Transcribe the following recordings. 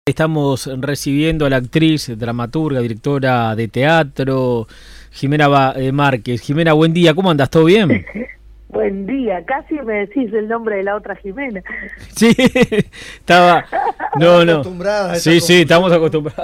Estamos recibiendo a la actriz, dramaturga, directora de teatro, Jimena Márquez. Jimena, buen día, ¿cómo andas? ¿Todo bien? Buen día, casi me decís el nombre de la otra Jimena. Sí, estaba... No. Acostumbrada a esa Sí, confusión. estamos acostumbrados.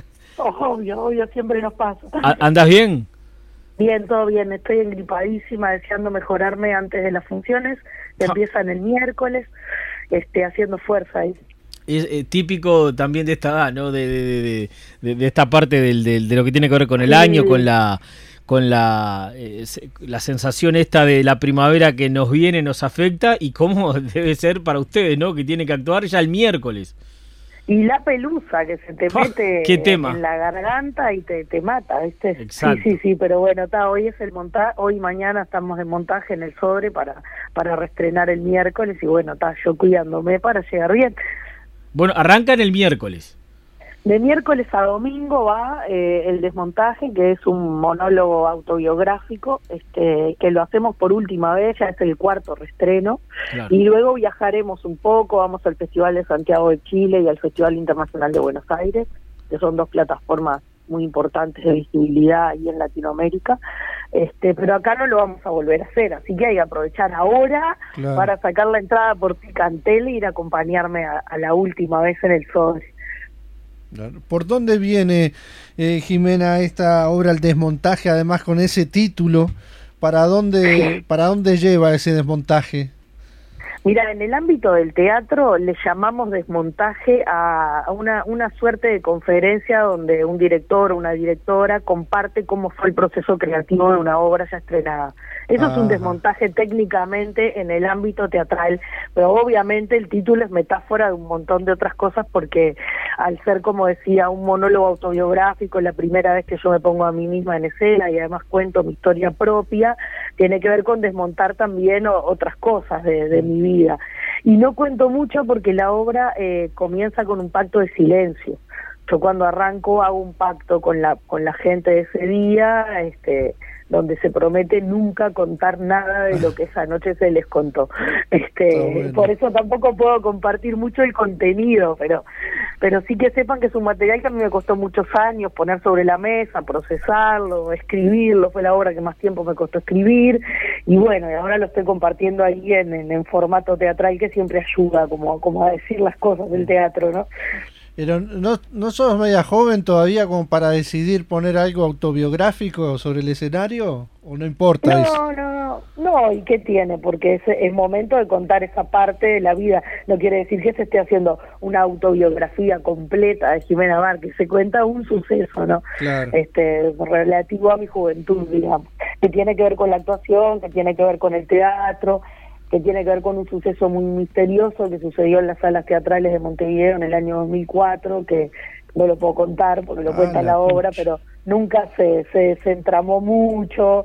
Obvio, siempre nos pasa. ¿Andás bien? Bien, todo bien, estoy engripadísima, deseando mejorarme antes de las funciones, que empiezan el miércoles, haciendo fuerza ahí. Es típico también de esta edad, ¿no? De esta parte de lo que tiene que ver con el año, con la sensación esta de la primavera que nos viene, nos afecta, y cómo debe ser para ustedes, ¿no? Que tienen que actuar ya el miércoles. Y la pelusa que se te mete ¿Qué tema? en la garganta y te mata, ¿viste? Exacto. Sí, pero bueno, hoy es el montaje, hoy y mañana estamos en montaje en el Sodre para reestrenar el miércoles, y bueno, yo cuidándome para llegar bien. Bueno, arrancan el miércoles. De miércoles a domingo va el desmontaje, que es un monólogo autobiográfico, que lo hacemos por última vez, ya es el cuarto reestreno, claro. Y luego viajaremos un poco, vamos al Festival de Santiago de Chile y al Festival Internacional de Buenos Aires, que son dos plataformas muy importantes de visibilidad ahí en Latinoamérica, pero acá no lo vamos a volver a hacer, así que hay que aprovechar ahora, claro, para sacar la entrada por Picantel e ir a acompañarme a la última vez en el Sodre. ¿Por dónde viene, Jimena, esta obra, el desmontaje, además con ese título? ¿Para dónde lleva ese desmontaje? Mira, en el ámbito del teatro le llamamos desmontaje a una suerte de conferencia donde un director o una directora comparte cómo fue el proceso creativo de una obra ya estrenada. Eso es un desmontaje técnicamente en el ámbito teatral, pero obviamente el título es metáfora de un montón de otras cosas, porque al ser, como decía, un monólogo autobiográfico, la primera vez que yo me pongo a mí misma en escena y además cuento mi historia propia, tiene que ver con desmontar también otras cosas de mi vida. Y no cuento mucho porque la obra comienza con un pacto de silencio. Yo cuando arranco hago un pacto con la gente de ese día, donde se promete nunca contar nada de lo que esa noche se les contó. Bueno. Por eso tampoco puedo compartir mucho el contenido, pero sí que sepan que es un material que a mí me costó muchos años poner sobre la mesa, procesarlo, escribirlo, fue la obra que más tiempo me costó escribir, y bueno, y ahora lo estoy compartiendo ahí en formato teatral, que siempre ayuda como a decir las cosas del teatro, ¿no? Pero ¿no sos media joven todavía como para decidir poner algo autobiográfico sobre el escenario? ¿O no importa eso? No, ¿y qué tiene? Porque es el momento de contar esa parte de la vida. No quiere decir que se esté haciendo una autobiografía completa de Jimena Márquez. Se cuenta un suceso, ¿no? Claro. Relativo a mi juventud, digamos. Que tiene que ver con la actuación, que tiene que ver con el teatro, que tiene que ver con un suceso muy misterioso que sucedió en las salas teatrales de Montevideo en el año 2004, que no lo puedo contar porque lo cuenta la obra, pero nunca se entramó mucho,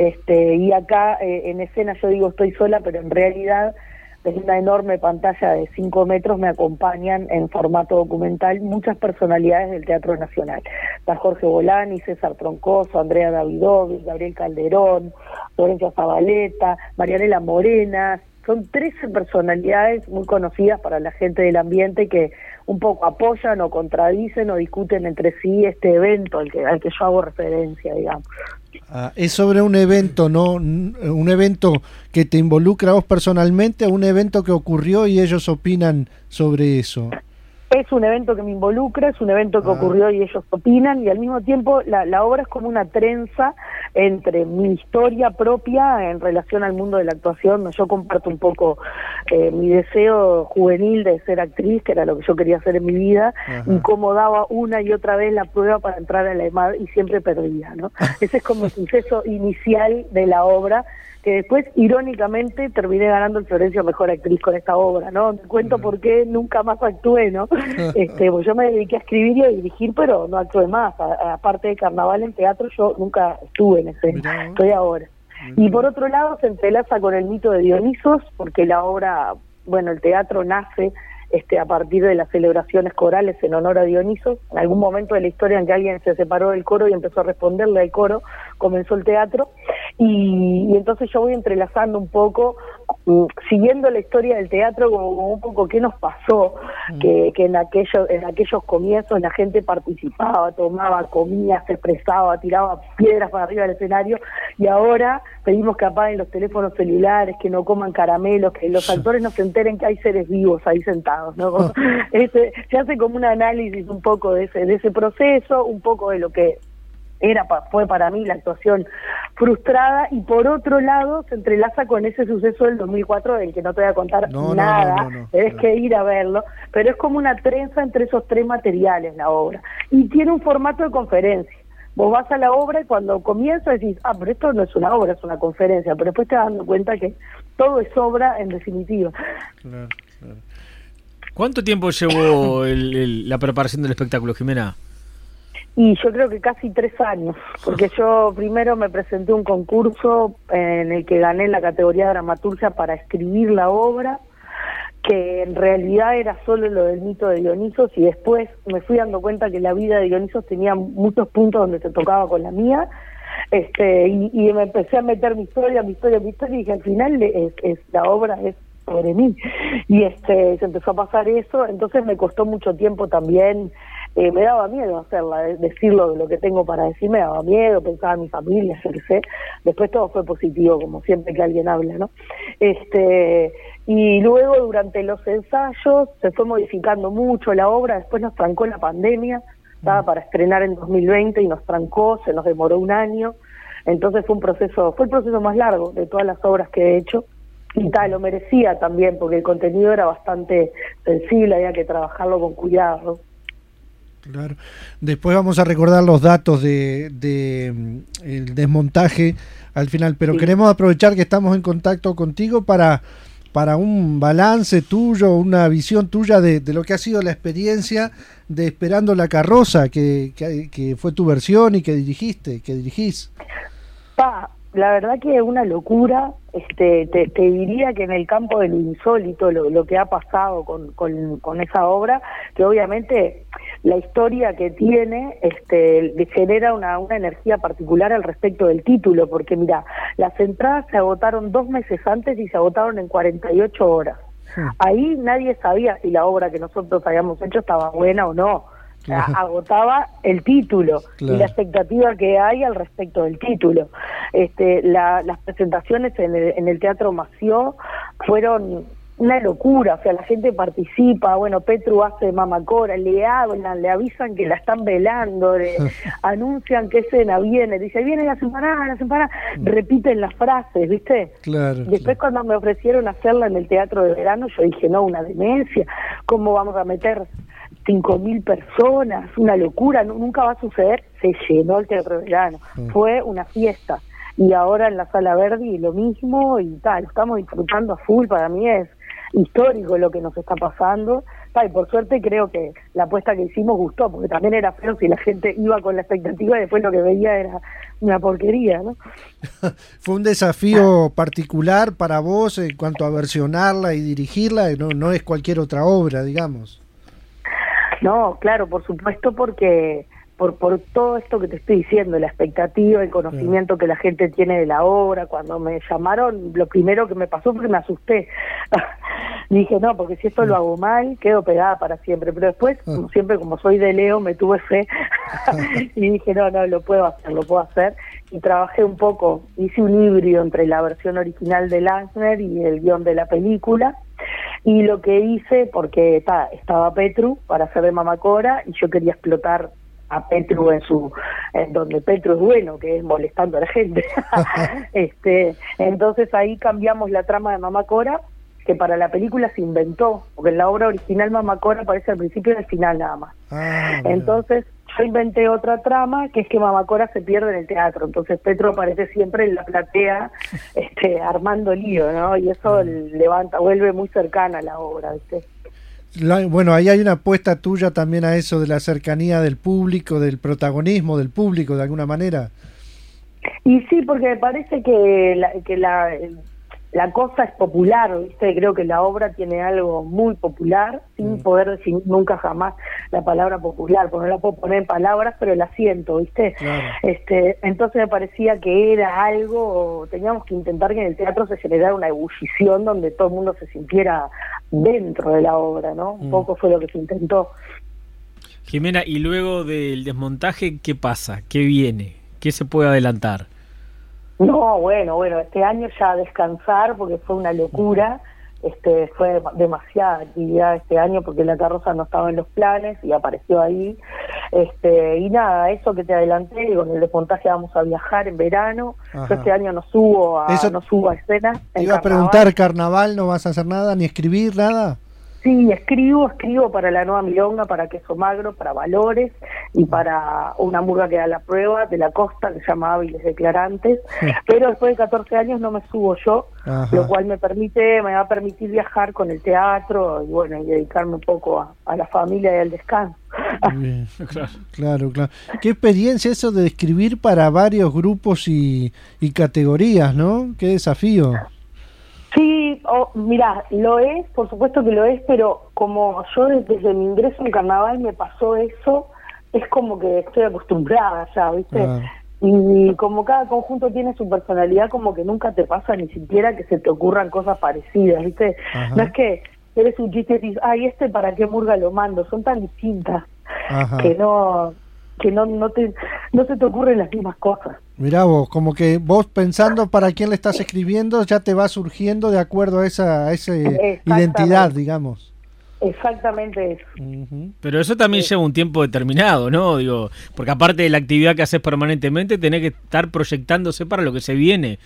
y acá en escena yo digo estoy sola, pero en realidad desde una enorme pantalla de 5 metros me acompañan en formato documental muchas personalidades del Teatro Nacional. Está Jorge Bolani, César Troncoso, Andrea Davidovich, Gabriel Calderón, Florencia Zabaleta, Marianela Morena. Son 13 personalidades muy conocidas para la gente del ambiente que un poco apoyan o contradicen o discuten entre sí este evento al que yo hago referencia, digamos. Es sobre un evento, ¿no? Un evento que te involucra a vos personalmente, un evento que ocurrió y ellos opinan sobre eso. Es un evento que me involucra, es un evento que ocurrió y ellos opinan, y al mismo tiempo la obra es como una trenza entre mi historia propia en relación al mundo de la actuación. Yo comparto un poco mi deseo juvenil de ser actriz, que era lo que yo quería hacer en mi vida, y cómo daba una y otra vez la prueba para entrar a la EMAD y siempre perdía, ¿no? Ese es como el suceso inicial de la obra, que después, irónicamente, terminé ganando el Florencio Mejor Actriz con esta obra, ¿no? Me cuento por qué nunca más actué, ¿no? Pues yo me dediqué a escribir y a dirigir, pero no actué más. Aparte de carnaval en teatro, yo nunca estuve en escena, estoy ahora. Y por otro lado, se entrelaza con el mito de Dionisos, porque la obra, bueno, el teatro nace a partir de las celebraciones corales en honor a Dionisos. En algún momento de la historia en que alguien se separó del coro y empezó a responderle al coro comenzó el teatro, y entonces yo voy entrelazando un poco, siguiendo la historia del teatro, como un poco qué nos pasó, que en aquellos comienzos la gente participaba, tomaba, comía, se expresaba, tiraba piedras para arriba del escenario, y ahora pedimos que apaguen los teléfonos celulares, que no coman caramelos, que los actores no se enteren que hay seres vivos ahí sentados, ¿no? Se hace como un análisis un poco de ese proceso, un poco de lo que fue para mí la actuación frustrada, y por otro lado se entrelaza con ese suceso del 2004 del que no te voy a contar nada, tenés que ir a verlo, pero es como una trenza entre esos tres materiales la obra, y tiene un formato de conferencia. Vos vas a la obra y cuando comienza decís, pero esto no es una obra, es una conferencia, pero después te vas dando cuenta que todo es obra en definitiva. Claro. ¿Cuánto tiempo llevó la preparación del espectáculo, Jimena? Y yo creo que casi 3 años, porque yo primero me presenté a un concurso en el que gané la categoría de dramaturgia para escribir la obra, que en realidad era solo lo del mito de Dionisos, y después me fui dando cuenta que la vida de Dionisos tenía muchos puntos donde se tocaba con la mía, y me empecé a meter mi historia, y dije, al final la obra es sobre mí, y se empezó a pasar eso, entonces me costó mucho tiempo también. Me daba miedo hacerla, decirlo de lo que tengo para decir, me daba miedo, pensaba en mi familia, yo qué sé. Después todo fue positivo, como siempre que alguien habla, ¿no? Y luego durante los ensayos se fue modificando mucho la obra, después nos trancó la pandemia, estaba para estrenar en 2020 y nos trancó, se nos demoró 1 año, entonces fue el proceso más largo de todas las obras que he hecho, y lo merecía también, porque el contenido era bastante sensible, había que trabajarlo con cuidado. Claro. Después vamos a recordar los datos de el desmontaje al final, pero sí, queremos aprovechar que estamos en contacto contigo para un balance tuyo, una visión tuya de lo que ha sido la experiencia de Esperando la carroza, que fue tu versión y que dirigís. La verdad que es una locura, te diría que en el campo de lo insólito, lo que ha pasado con esa obra, que obviamente la historia que tiene genera una energía particular al respecto del título, porque mira, las entradas se agotaron 2 meses antes y se agotaron en 48 horas. Ahí nadie sabía si la obra que nosotros habíamos hecho estaba buena o no. Agotaba el título, claro, y la expectativa que hay al respecto del título. Las presentaciones en el Teatro Mació fueron una locura, o sea, la gente participa, bueno, Petru hace Mamacora, le hablan, le avisan que la están velando, anuncian qué escena viene, dice, viene las empanadas, repiten las frases, ¿viste? Claro. Después cuando me ofrecieron hacerla en el Teatro de Verano, yo dije, no, una demencia, ¿cómo vamos a meter 5.000 personas? Una locura, nunca va a suceder. Se llenó el Teatro de Verano, fue una fiesta, y ahora en la Sala Verdi lo mismo, y lo estamos disfrutando a full. Para mí es histórico lo que nos está pasando, y por suerte creo que la apuesta que hicimos gustó, porque también era feo si la gente iba con la expectativa y después lo que veía era una porquería, ¿no? Fue un desafío particular para vos en cuanto a versionarla y dirigirla, no es cualquier otra obra, digamos. No, claro, por supuesto, porque por todo esto que te estoy diciendo, la expectativa, el conocimiento que la gente tiene de la obra. Cuando me llamaron, lo primero que me pasó fue que me asusté. Dije, no, porque si esto lo hago mal, quedo pegada para siempre. Pero después, como siempre, como soy de Leo, me tuve fe y dije, no, lo puedo hacer. Y trabajé un poco, hice un híbrido entre la versión original de Lansner y el guión de la película. Y lo que hice, porque estaba Petru para hacer de Mamacora, y yo quería explotar a Petru en donde Petru es bueno, que es molestando a la gente. Entonces ahí cambiamos la trama de Mamacora, que para la película se inventó, porque en la obra original Mamacora aparece al principio y al final nada más. Entonces yo inventé otra trama, que es que Mamacora se pierde en el teatro, entonces Petru aparece siempre en la platea armando lío, ¿no? Y eso vuelve muy cercana a la obra, ¿viste? Bueno, ahí hay una apuesta tuya también a eso de la cercanía del público, del protagonismo del público de alguna manera. Y sí, porque me parece que la cosa es popular, ¿viste? Creo que la obra tiene algo muy popular, sin poder decir nunca jamás la palabra popular, porque no la puedo poner en palabras, pero la siento, ¿viste? Claro. Entonces me parecía que era algo, teníamos que intentar que en el teatro se generara una ebullición donde todo el mundo se sintiera dentro de la obra, ¿no? Un poco fue lo que se intentó. Jimena, y luego del desmontaje, ¿qué pasa? ¿Qué viene? ¿Qué se puede adelantar? No, bueno, este año ya a descansar porque fue una locura, fue demasiada actividad este año porque la carroza no estaba en los planes y apareció ahí, y nada, eso que te adelanté, con el desmontaje vamos a viajar en verano. Yo este año no subo a escena. Te iba a preguntar, ¿carnaval no vas a hacer nada, ni escribir nada? Sí, escribo para la Nueva Milonga, para Queso Magro, para Valores y para una murga que da la prueba de la costa que se llama Hábiles Declarantes, pero después de 14 años no me subo yo, lo cual me va a permitir viajar con el teatro y bueno, y dedicarme un poco a la familia y al descanso. Bien. Claro. Qué experiencia eso de escribir para varios grupos y categorías, ¿no? Qué desafío. Sí, mirá, lo es, por supuesto que lo es, pero como yo desde mi ingreso en carnaval me pasó eso, es como que estoy acostumbrada ya, ¿viste? Y como cada conjunto tiene su personalidad, como que nunca te pasa ni siquiera que se te ocurran cosas parecidas, ¿viste? No es que eres un chiste y dices, ay, ¿para qué murga lo mando? Son tan distintas que no se te ocurren las mismas cosas. Mirá vos, como que vos pensando para quién le estás escribiendo ya te va surgiendo de acuerdo a esa identidad, digamos. Exactamente eso. Pero eso también lleva un tiempo determinado, ¿no? Digo, porque aparte de la actividad que haces permanentemente, tenés que estar proyectándose para lo que se viene.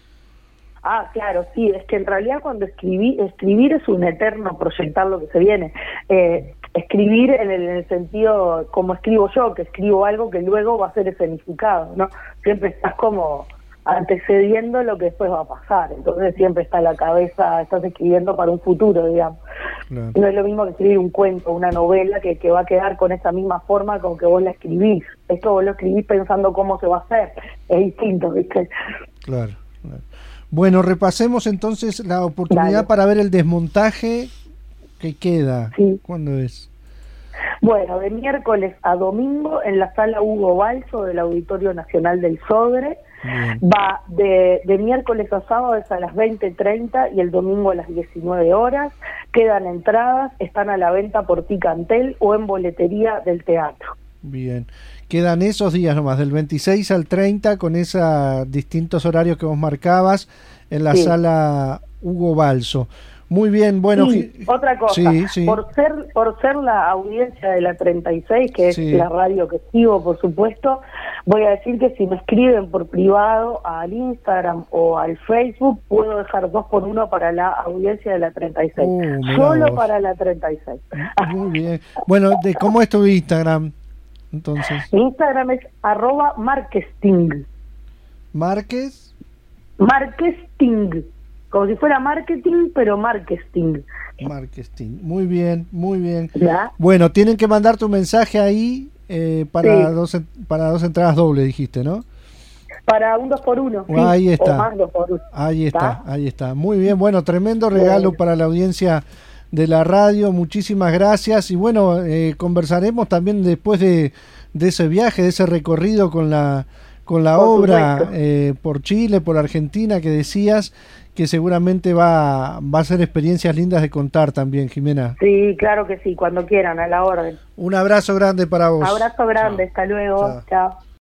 Ah, claro, sí, es que en realidad cuando escribir es un eterno proyectar lo que se viene. Escribir en el sentido como escribo yo, que escribo algo que luego va a ser escenificado, ¿no? Siempre estás como antecediendo lo que después va a pasar, entonces siempre está en la cabeza, estás escribiendo para un futuro, digamos. Claro. No es lo mismo que escribir un cuento, una novela que va a quedar con esa misma forma con que vos la escribís. Esto vos lo escribís pensando cómo se va a hacer, es distinto, ¿viste? Claro. Bueno, repasemos entonces la oportunidad para ver el desmontaje que queda. Sí. ¿Cuándo es? Bueno, de miércoles a domingo en la sala Hugo Balso del Auditorio Nacional del Sodre. Bien. Va de miércoles a sábado es a las 20:30 y el domingo a las 19 horas. Quedan entradas, están a la venta por Ticantel o en boletería del teatro. Bien. Quedan esos días nomás, del 26 al 30, con esos distintos horarios que vos marcabas en la sala Hugo Balso. Muy bien, bueno. Otra cosa, por ser la audiencia de la 36, que es la radio que sigo, por supuesto, voy a decir que si me escriben por privado al Instagram o al Facebook, puedo dejar 2x1 para la audiencia de la 36. Solo para la 36. Muy bien. Bueno, ¿cómo es tu Instagram? Entonces. Mi Instagram es @marketing. ¿Márquez? Marketing. Como si fuera marketing, pero marketing. Marketing. Muy bien, muy bien. ¿Ya? Bueno, tienen que mandar tu mensaje ahí para dos entradas dobles, dijiste, ¿no? Para un 2x1. Ahí está. O más 2x1. Ahí está. Muy bien, bueno, tremendo regalo para la audiencia de la radio. Muchísimas gracias. Y bueno, conversaremos también después de ese viaje, de ese recorrido con la obra por Chile, por Argentina, que decías que seguramente va a ser experiencias lindas de contar también, Jimena. Sí, claro que sí, cuando quieran, a la orden. Un abrazo grande para vos. Abrazo grande, hasta luego. Chao.